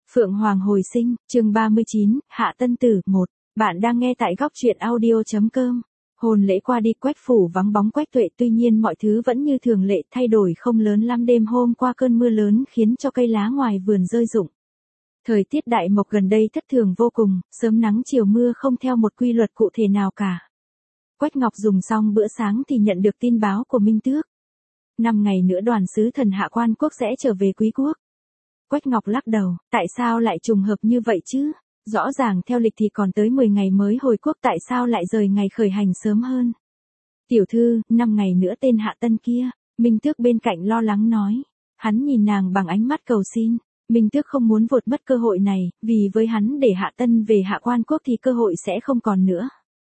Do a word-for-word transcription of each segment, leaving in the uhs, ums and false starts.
Phượng Hoàng hồi sinh, chương ba mươi chín, Hạ Tân Tử, một. Bạn đang nghe tại góc truyện audio.com. Hôn lễ qua đi, Quách phủ vắng bóng Quách Tuệ, tuy nhiên mọi thứ vẫn như thường lệ, thay đổi không lớn lắm. Đêm hôm qua cơn mưa lớn khiến cho cây lá ngoài vườn rơi rụng. Thời tiết đại mộc gần đây thất thường vô cùng, sớm nắng chiều mưa không theo một quy luật cụ thể nào cả. Quách Ngọc dùng xong bữa sáng thì nhận được tin báo của Minh Tước. Năm ngày nữa đoàn sứ thần Hạ Quan Quốc sẽ trở về Quý Quốc. Quách Ngọc lắc đầu, tại sao lại trùng hợp như vậy chứ? Rõ ràng theo lịch thì còn tới mười ngày mới hồi quốc, tại sao lại rời ngày khởi hành sớm hơn? Tiểu thư, năm ngày nữa tên Hạ Tân kia, Minh Tước bên cạnh lo lắng nói. Hắn nhìn nàng bằng ánh mắt cầu xin. Minh Tước không muốn vụt mất cơ hội này, vì với hắn để Hạ Tân về Hạ Quan Quốc thì cơ hội sẽ không còn nữa.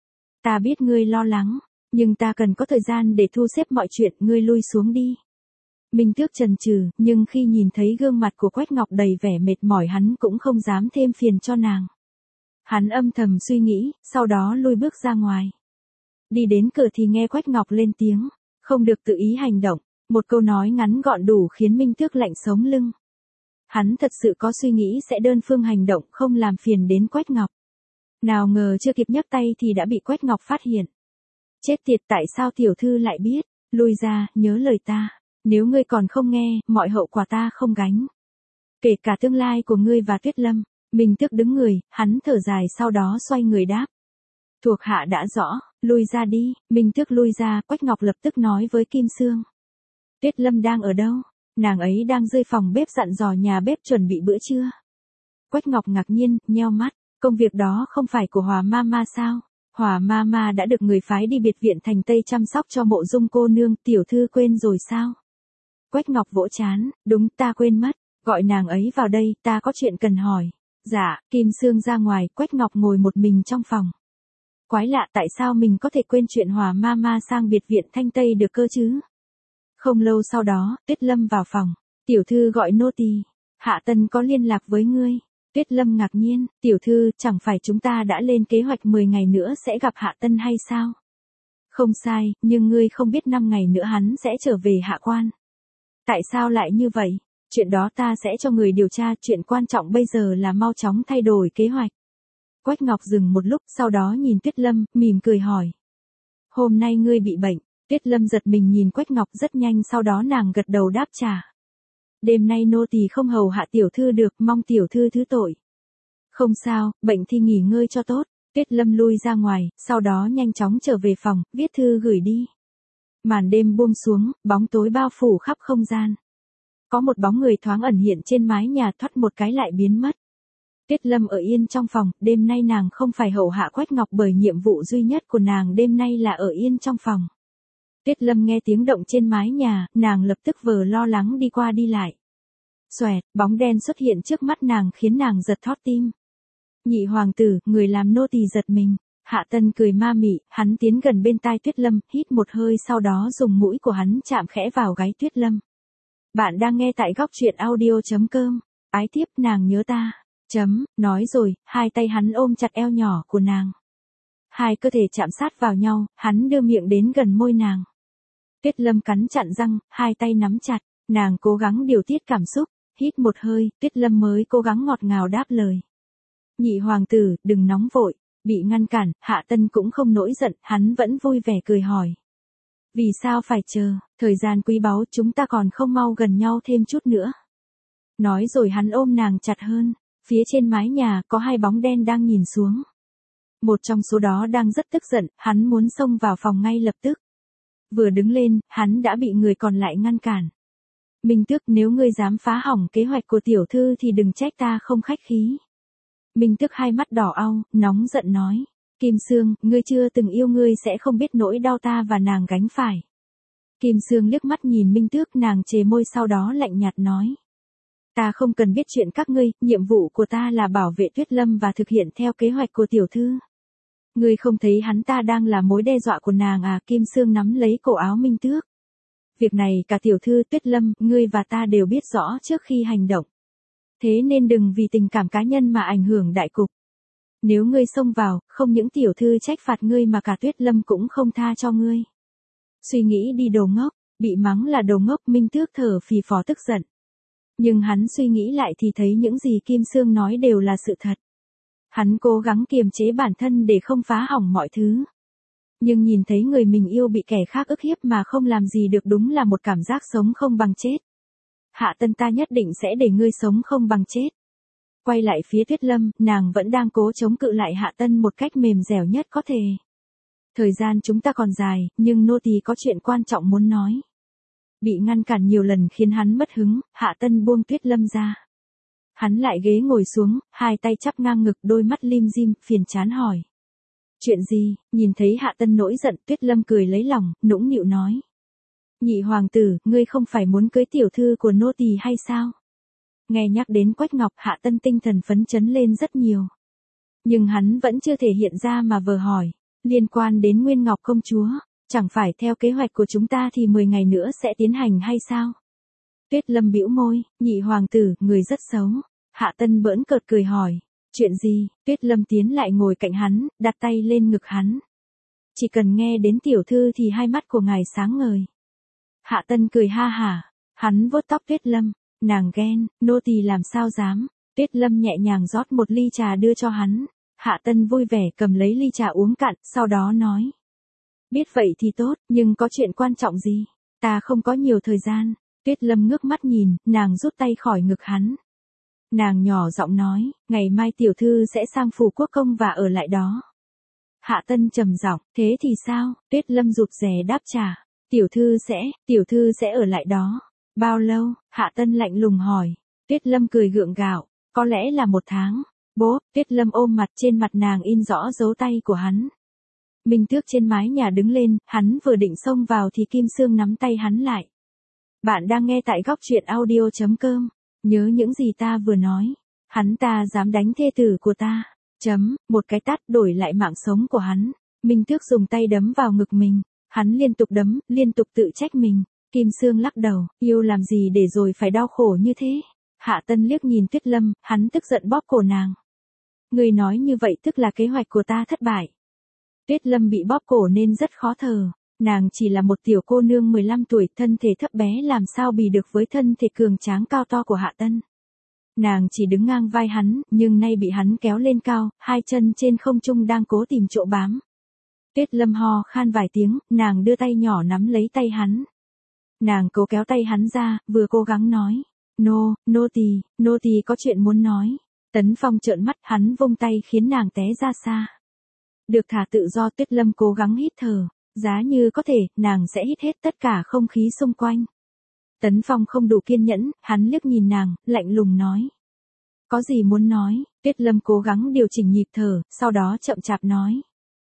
Ta biết ngươi lo lắng, nhưng ta cần có thời gian để thu xếp mọi chuyện, ngươi lui xuống đi. Minh Tước chần chừ, nhưng khi nhìn thấy gương mặt của Quách Ngọc đầy vẻ mệt mỏi hắn cũng không dám thêm phiền cho nàng. Hắn âm thầm suy nghĩ, sau đó lui bước ra ngoài. Đi đến cửa thì nghe Quách Ngọc lên tiếng, không được tự ý hành động. Một câu nói ngắn gọn đủ khiến Minh Tước lạnh sống lưng. Hắn thật sự có suy nghĩ sẽ đơn phương hành động không làm phiền đến Quách Ngọc. Nào ngờ chưa kịp nhấc tay thì đã bị Quách Ngọc phát hiện. Chết tiệt, tại sao tiểu thư lại biết? Lui ra, nhớ lời ta. Nếu ngươi còn không nghe, mọi hậu quả ta không gánh. Kể cả tương lai của ngươi và Tuyết Lâm. Minh Tước đứng người, hắn thở dài sau đó xoay người đáp. Thuộc hạ đã rõ, lui ra đi. Minh Tước lui ra, Quách Ngọc lập tức nói với Kim Sương. Tuyết Lâm đang ở đâu? Nàng ấy đang dưới phòng bếp dặn dò nhà bếp chuẩn bị bữa trưa. Quách Ngọc ngạc nhiên, nheo mắt. Công việc đó không phải của Hòa Mama sao? Hòa Mama đã được người phái đi biệt viện thành Tây chăm sóc cho Mộ Dung cô nương, tiểu thư quên rồi sao? Quách Ngọc vỗ trán, đúng, ta quên mất, gọi nàng ấy vào đây, ta có chuyện cần hỏi. Dạ, Kim Sương ra ngoài, Quách Ngọc ngồi một mình trong phòng. Quái lạ, tại sao mình có thể quên chuyện Hòa Mama sang biệt viện Thanh Tây được cơ chứ? Không lâu sau đó, Tuyết Lâm vào phòng, tiểu thư gọi nô tỳ. Hạ Tân có liên lạc với ngươi. Tuyết Lâm ngạc nhiên, tiểu thư, chẳng phải chúng ta đã lên kế hoạch mười ngày nữa sẽ gặp Hạ Tân hay sao? Không sai, nhưng ngươi không biết năm ngày nữa hắn sẽ trở về Hạ Quan. Tại sao lại như vậy? Chuyện đó ta sẽ cho người điều tra, chuyện quan trọng bây giờ là mau chóng thay đổi kế hoạch. Quách Ngọc dừng một lúc, sau đó nhìn Tuyết Lâm, mỉm cười hỏi. Hôm nay ngươi bị bệnh. Tuyết Lâm giật mình nhìn Quách Ngọc rất nhanh, sau đó nàng gật đầu đáp trả. Đêm nay nô tỳ không hầu hạ tiểu thư được, mong tiểu thư thứ tội. Không sao, bệnh thì nghỉ ngơi cho tốt. Tuyết Lâm lui ra ngoài, sau đó nhanh chóng trở về phòng, viết thư gửi đi. Màn đêm buông xuống, bóng tối bao phủ khắp không gian. Có một bóng người thoáng ẩn hiện trên mái nhà, thoát một cái lại biến mất. Tuyết Lâm ở yên trong phòng, đêm nay nàng không phải hầu hạ Quách Ngọc bởi nhiệm vụ duy nhất của nàng đêm nay là ở yên trong phòng. Tuyết Lâm nghe tiếng động trên mái nhà, nàng lập tức vờ lo lắng đi qua đi lại. Xoẹt, bóng đen xuất hiện trước mắt nàng khiến nàng giật thót tim. Nhị hoàng tử, người làm nô tỳ giật mình. Hạ Tân cười ma mị, hắn tiến gần bên tai Tuyết Lâm, hít một hơi sau đó dùng mũi của hắn chạm khẽ vào gáy Tuyết Lâm. Bạn đang nghe tại góc truyện audio.com. Ái tiếp, nàng nhớ ta. Chấm, nói rồi, hai tay hắn ôm chặt eo nhỏ của nàng. Hai cơ thể chạm sát vào nhau, hắn đưa miệng đến gần môi nàng. Tuyết Lâm cắn chặn răng, hai tay nắm chặt, nàng cố gắng điều tiết cảm xúc, hít một hơi, Tuyết Lâm mới cố gắng ngọt ngào đáp lời. Nhị hoàng tử, đừng nóng vội. Bị ngăn cản, Hạ Tân cũng không nổi giận, hắn vẫn vui vẻ cười hỏi. Vì sao phải chờ, thời gian quý báu, chúng ta còn không mau gần nhau thêm chút nữa. Nói rồi hắn ôm nàng chặt hơn, phía trên mái nhà có hai bóng đen đang nhìn xuống. Một trong số đó đang rất tức giận, hắn muốn xông vào phòng ngay lập tức. Vừa đứng lên, hắn đã bị người còn lại ngăn cản. Minh Tước, nếu ngươi dám phá hỏng kế hoạch của tiểu thư thì đừng trách ta không khách khí. Minh Tước hai mắt đỏ au, nóng giận nói. Kim Sương, ngươi chưa từng yêu ngươi sẽ không biết nỗi đau ta và nàng gánh phải. Kim Sương liếc mắt nhìn Minh Tước, nàng chề môi sau đó lạnh nhạt nói. Ta không cần biết chuyện các ngươi, nhiệm vụ của ta là bảo vệ Tuyết Lâm và thực hiện theo kế hoạch của tiểu thư. Ngươi không thấy hắn ta đang là mối đe dọa của nàng à? Kim Sương nắm lấy cổ áo Minh Tước. Việc này cả tiểu thư, Tuyết Lâm, ngươi và ta đều biết rõ trước khi hành động. Thế nên đừng vì tình cảm cá nhân mà ảnh hưởng đại cục. Nếu ngươi xông vào, không những tiểu thư trách phạt ngươi mà cả Tuyết Lâm cũng không tha cho ngươi. Suy nghĩ đi đồ ngốc, bị mắng là đồ ngốc, Minh Tước thở phì phò tức giận. Nhưng hắn suy nghĩ lại thì thấy những gì Kim Sương nói đều là sự thật. Hắn cố gắng kiềm chế bản thân để không phá hỏng mọi thứ. Nhưng nhìn thấy người mình yêu bị kẻ khác ức hiếp mà không làm gì được đúng là một cảm giác sống không bằng chết. Hạ Tân, ta nhất định sẽ để ngươi sống không bằng chết. Quay lại phía Tuyết Lâm, nàng vẫn đang cố chống cự lại Hạ Tân một cách mềm dẻo nhất có thể. Thời gian chúng ta còn dài, nhưng nô tỳ có chuyện quan trọng muốn nói. Bị ngăn cản nhiều lần khiến hắn mất hứng, Hạ Tân buông Tuyết Lâm ra. Hắn lại ghế ngồi xuống, hai tay chắp ngang ngực, đôi mắt lim dim, phiền chán hỏi. Chuyện gì? Nhìn thấy Hạ Tân nổi giận, Tuyết Lâm cười lấy lòng, nũng nịu nói. Nhị hoàng tử, ngươi không phải muốn cưới tiểu thư của nô tỳ hay sao? Nghe nhắc đến Quách Ngọc, Hạ Tân tinh thần phấn chấn lên rất nhiều. Nhưng hắn vẫn chưa thể hiện ra mà vờ hỏi. Liên quan đến Nguyên Ngọc công chúa, chẳng phải theo kế hoạch của chúng ta thì mười ngày nữa sẽ tiến hành hay sao? Tuyết Lâm bĩu môi, nhị hoàng tử, người rất xấu. Hạ Tân bỡn cợt cười hỏi. Chuyện gì? Tuyết Lâm tiến lại ngồi cạnh hắn, đặt tay lên ngực hắn. Chỉ cần nghe đến tiểu thư thì hai mắt của ngài sáng ngời. Hạ Tân cười ha hả. Hắn vuốt tóc Tuyết Lâm. Nàng ghen, nô tỳ làm sao dám. Tuyết Lâm nhẹ nhàng rót một ly trà đưa cho hắn. Hạ Tân vui vẻ cầm lấy ly trà uống cạn, sau đó nói. Biết vậy thì tốt, nhưng có chuyện quan trọng gì? Ta không có nhiều thời gian. Tuyết Lâm ngước mắt nhìn, nàng rút tay khỏi ngực hắn. Nàng nhỏ giọng nói, ngày mai tiểu thư sẽ sang phủ quốc công và ở lại đó. Hạ Tân trầm giọng, thế thì sao? Tuyết Lâm rụt rè đáp trả. Tiểu thư sẽ, tiểu thư sẽ ở lại đó. Bao lâu? Hạ Tân lạnh lùng hỏi. Tuyết Lâm cười gượng gạo, có lẽ là một tháng. Bố, Tuyết Lâm ôm mặt, trên mặt nàng in rõ dấu tay của hắn. Minh Tước trên mái nhà đứng lên, hắn vừa định xông vào thì Kim Sương nắm tay hắn lại. Bạn đang nghe tại góc truyện audio chấm com. Nhớ những gì ta vừa nói. Hắn ta dám đánh thê tử của ta. Chấm, một cái tát đổi lại mạng sống của hắn. Minh Tước dùng tay đấm vào ngực mình. Hắn liên tục đấm, liên tục tự trách mình. Kim Sương lắc đầu, yêu làm gì để rồi phải đau khổ như thế. Hạ Tân liếc nhìn Tuyết Lâm, hắn tức giận bóp cổ nàng. Người nói như vậy tức là kế hoạch của ta thất bại. Tuyết Lâm bị bóp cổ nên rất khó thở. Nàng chỉ là một tiểu cô nương mười lăm tuổi, thân thể thấp bé làm sao bì được với thân thể cường tráng cao to của Hạ Tân. Nàng chỉ đứng ngang vai hắn, nhưng nay bị hắn kéo lên cao, hai chân trên không trung đang cố tìm chỗ bám. Tuyết Lâm ho khan vài tiếng, nàng đưa tay nhỏ nắm lấy tay hắn. Nàng cố kéo tay hắn ra, vừa cố gắng nói. Nô, nô tỳ, nô tỳ có chuyện muốn nói. Tấn Phong trợn mắt, hắn vung tay khiến nàng té ra xa. Được thả tự do, Tuyết Lâm cố gắng hít thở. Giá như có thể, nàng sẽ hít hết tất cả không khí xung quanh. Tấn Phong không đủ kiên nhẫn, hắn liếc nhìn nàng, lạnh lùng nói. Có gì muốn nói? Tuyết Lâm cố gắng điều chỉnh nhịp thở, sau đó chậm chạp nói.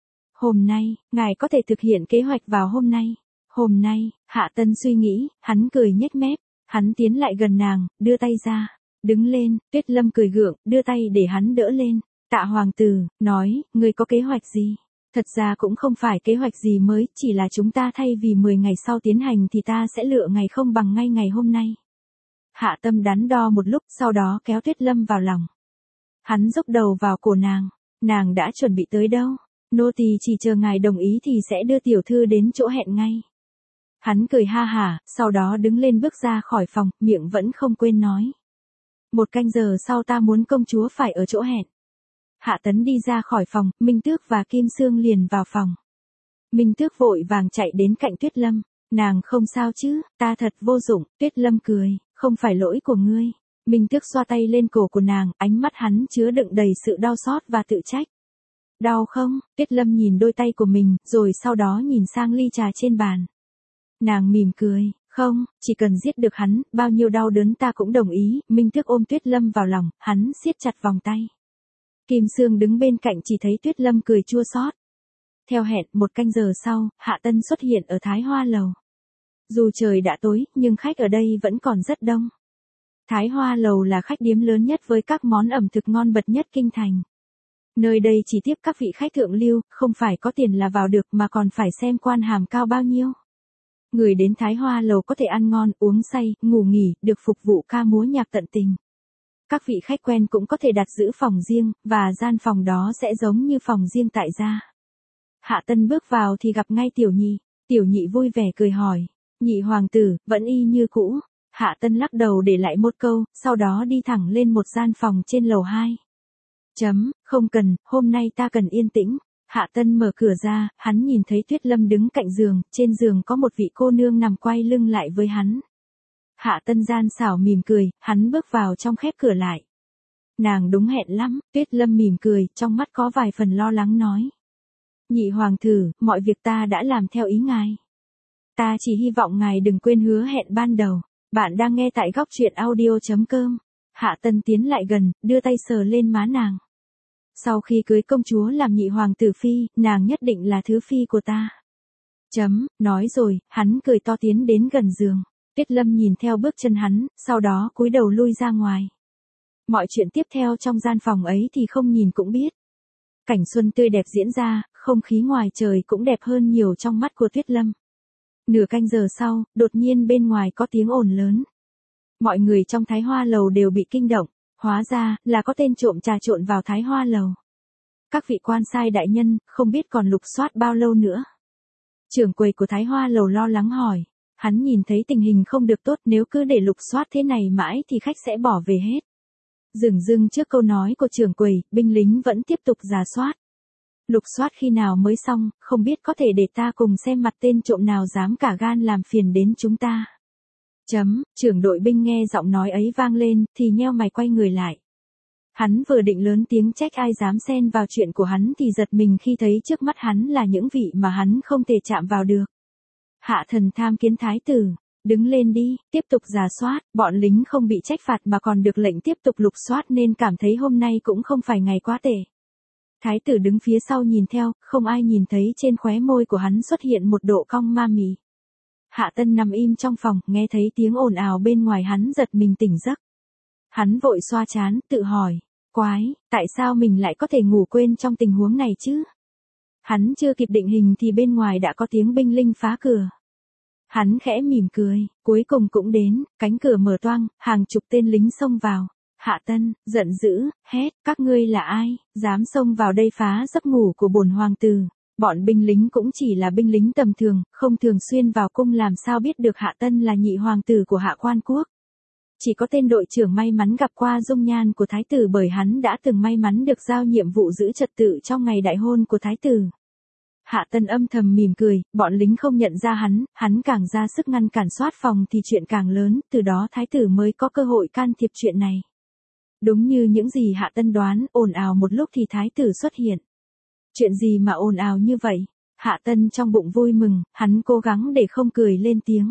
Hôm nay, ngài có thể thực hiện kế hoạch vào hôm nay. Hôm nay, Hạ Tân suy nghĩ, hắn cười nhếch mép, hắn tiến lại gần nàng, đưa tay ra. Đứng lên, Tuyết Lâm cười gượng, đưa tay để hắn đỡ lên. Tạ hoàng tử, nói, ngươi có kế hoạch gì? Thật ra cũng không phải kế hoạch gì mới, chỉ là chúng ta thay vì mười ngày sau tiến hành thì ta sẽ lựa ngày không bằng ngay ngày hôm nay. Hạ Tâm đắn đo một lúc, sau đó kéo Tuyết Lâm vào lòng. Hắn dốc đầu vào cổ nàng. Nàng đã chuẩn bị tới đâu? Nô tỳ chỉ chờ ngài đồng ý thì sẽ đưa tiểu thư đến chỗ hẹn ngay. Hắn cười ha hả, sau đó đứng lên bước ra khỏi phòng, miệng vẫn không quên nói. Một canh giờ sau ta muốn công chúa phải ở chỗ hẹn. Hạ Tấn đi ra khỏi phòng, Minh Tước và Kim Sương liền vào phòng. Minh Tước vội vàng chạy đến cạnh Tuyết Lâm. Nàng không sao chứ, ta thật vô dụng. Tuyết Lâm cười, không phải lỗi của ngươi. Minh Tước xoa tay lên cổ của nàng, ánh mắt hắn chứa đựng đầy sự đau xót và tự trách. Đau không? Tuyết Lâm nhìn đôi tay của mình, rồi sau đó nhìn sang ly trà trên bàn. Nàng mỉm cười, không, chỉ cần giết được hắn, bao nhiêu đau đớn ta cũng đồng ý. Minh Tước ôm Tuyết Lâm vào lòng, hắn siết chặt vòng tay. Kim Sương đứng bên cạnh chỉ thấy Tuyết Lâm cười chua xót. Theo hẹn, một canh giờ sau, Hạ Tân xuất hiện ở Thái Hoa Lầu. Dù trời đã tối, nhưng khách ở đây vẫn còn rất đông. Thái Hoa Lầu là khách điếm lớn nhất với các món ẩm thực ngon bật nhất kinh thành. Nơi đây chỉ tiếp các vị khách thượng lưu, không phải có tiền là vào được mà còn phải xem quan hàm cao bao nhiêu. Người đến Thái Hoa Lầu có thể ăn ngon, uống say, ngủ nghỉ, được phục vụ ca múa nhạc tận tình. Các vị khách quen cũng có thể đặt giữ phòng riêng, và gian phòng đó sẽ giống như phòng riêng tại gia. Hạ Tân bước vào thì gặp ngay Tiểu Nhị. Tiểu Nhị vui vẻ cười hỏi. Nhị hoàng tử, vẫn y như cũ. Hạ Tân lắc đầu để lại một câu, sau đó đi thẳng lên một gian phòng trên lầu hai. Chấm, không cần, hôm nay ta cần yên tĩnh. Hạ Tân mở cửa ra, hắn nhìn thấy Tuyết Lâm đứng cạnh giường, trên giường có một vị cô nương nằm quay lưng lại với hắn. Hạ Tân gian xảo mỉm cười, hắn bước vào trong khép cửa lại. Nàng đúng hẹn lắm, Tuyết Lâm mỉm cười, trong mắt có vài phần lo lắng nói. Nhị hoàng tử, mọi việc ta đã làm theo ý ngài. Ta chỉ hy vọng ngài đừng quên hứa hẹn ban đầu. Bạn đang nghe tại góc truyện audio chấm com. Hạ Tân tiến lại gần, đưa tay sờ lên má nàng. Sau khi cưới công chúa làm nhị hoàng tử phi, nàng nhất định là thứ phi của ta. Chấm, nói rồi, hắn cười to tiến đến gần giường. Tuyết Lâm nhìn theo bước chân hắn, sau đó cúi đầu lui ra ngoài. Mọi chuyện tiếp theo trong gian phòng ấy thì không nhìn cũng biết. Cảnh xuân tươi đẹp diễn ra, không khí ngoài trời cũng đẹp hơn nhiều trong mắt của Tuyết Lâm. Nửa canh giờ sau, đột nhiên bên ngoài có tiếng ồn lớn. Mọi người trong Thái Hoa Lầu đều bị kinh động, hóa ra là có tên trộm trà trộn vào Thái Hoa Lầu. Các vị quan sai đại nhân, không biết còn lục soát bao lâu nữa. Trưởng quầy của Thái Hoa Lầu lo lắng hỏi, hắn nhìn thấy tình hình không được tốt, nếu cứ để lục soát thế này mãi thì khách sẽ bỏ về hết. Dửng dưng trước câu nói của trưởng quầy, binh lính vẫn tiếp tục rà soát. Lục soát khi nào mới xong, không biết có thể để ta cùng xem mặt tên trộm nào dám cả gan làm phiền đến chúng ta. Chấm, trưởng đội binh nghe giọng nói ấy vang lên, thì nheo mày quay người lại. Hắn vừa định lớn tiếng trách ai dám xen vào chuyện của hắn thì giật mình khi thấy trước mắt hắn là những vị mà hắn không thể chạm vào được. Hạ thần tham kiến thái tử, đứng lên đi, tiếp tục rà soát, bọn lính không bị trách phạt mà còn được lệnh tiếp tục lục soát nên cảm thấy hôm nay cũng không phải ngày quá tệ. Thái tử đứng phía sau nhìn theo, không ai nhìn thấy trên khóe môi của hắn xuất hiện một độ cong ma mị. Hạ Tân nằm im trong phòng, nghe thấy tiếng ồn ào bên ngoài hắn giật mình tỉnh giấc. Hắn vội xoa trán, tự hỏi, quái, tại sao mình lại có thể ngủ quên trong tình huống này chứ? Hắn chưa kịp định hình thì bên ngoài đã có tiếng binh lính phá cửa. Hắn khẽ mỉm cười, cuối cùng cũng đến, cánh cửa mở toang, hàng chục tên lính xông vào. Hạ Tân, giận dữ, hét, các ngươi là ai, dám xông vào đây phá giấc ngủ của bổn hoàng tử. Bọn binh lính cũng chỉ là binh lính tầm thường, không thường xuyên vào cung làm sao biết được Hạ Tân là nhị hoàng tử của Hạ Quan Quốc. Chỉ có tên đội trưởng may mắn gặp qua dung nhan của thái tử bởi hắn đã từng may mắn được giao nhiệm vụ giữ trật tự trong ngày đại hôn của thái tử. Hạ Tân âm thầm mỉm cười, bọn lính không nhận ra hắn, hắn càng ra sức ngăn cản soát phòng thì chuyện càng lớn, từ đó thái tử mới có cơ hội can thiệp chuyện này. Đúng như những gì Hạ Tân đoán, ồn ào một lúc thì thái tử xuất hiện. Chuyện gì mà ồn ào như vậy? Hạ Tân trong bụng vui mừng, hắn cố gắng để không cười lên tiếng.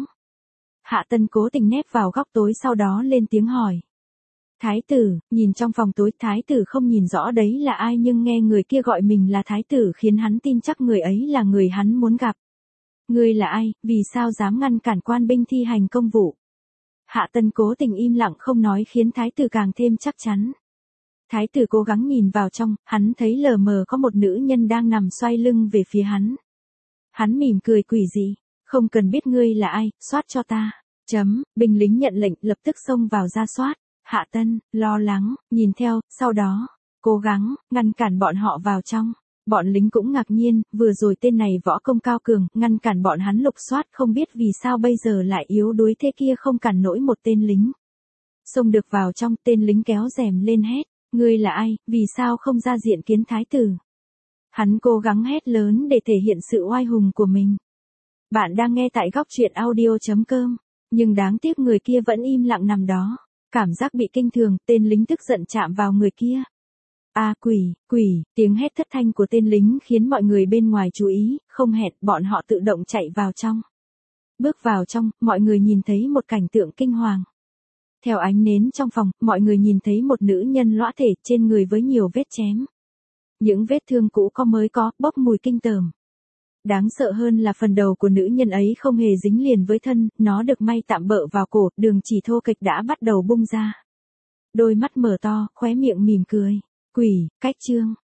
Hạ Tân cố tình nép vào góc tối sau đó lên tiếng hỏi. Thái tử, nhìn trong phòng tối, thái tử không nhìn rõ đấy là ai nhưng nghe người kia gọi mình là thái tử khiến hắn tin chắc người ấy là người hắn muốn gặp. Ngươi là ai, vì sao dám ngăn cản quan binh thi hành công vụ? Hạ Tân cố tình im lặng không nói khiến thái tử càng thêm chắc chắn. Thái tử cố gắng nhìn vào trong, hắn thấy lờ mờ có một nữ nhân đang nằm xoay lưng về phía hắn. Hắn mỉm cười quỷ dị, không cần biết ngươi là ai, soát cho ta. Chấm, binh lính nhận lệnh lập tức xông vào ra soát. Hạ Tân, lo lắng, nhìn theo, sau đó, cố gắng, ngăn cản bọn họ vào trong. Bọn lính cũng ngạc nhiên, vừa rồi tên này võ công cao cường, ngăn cản bọn hắn lục soát không biết vì sao bây giờ lại yếu đuối thế kia không cản nổi một tên lính. Xông được vào trong, tên lính kéo rèm lên hét, ngươi là ai, vì sao không ra diện kiến thái tử? Hắn cố gắng hét lớn để thể hiện sự oai hùng của mình. Bạn đang nghe tại góc truyện audio chấm com, nhưng đáng tiếc người kia vẫn im lặng nằm đó. Cảm giác bị kinh thường, tên lính tức giận chạm vào người kia. A à, quỷ, quỷ, tiếng hét thất thanh của tên lính khiến mọi người bên ngoài chú ý, không hẹn, bọn họ tự động chạy vào trong. Bước vào trong, mọi người nhìn thấy một cảnh tượng kinh hoàng. Theo ánh nến trong phòng, mọi người nhìn thấy một nữ nhân lõa thể trên người với nhiều vết chém. Những vết thương cũ có mới có, bốc mùi kinh tởm. Đáng sợ hơn là phần đầu của nữ nhân ấy không hề dính liền với thân, nó được may tạm bợ vào cổ, đường chỉ thô kệch đã bắt đầu bung ra. Đôi mắt mở to, khóe miệng mỉm cười. Quỷ, cách trương,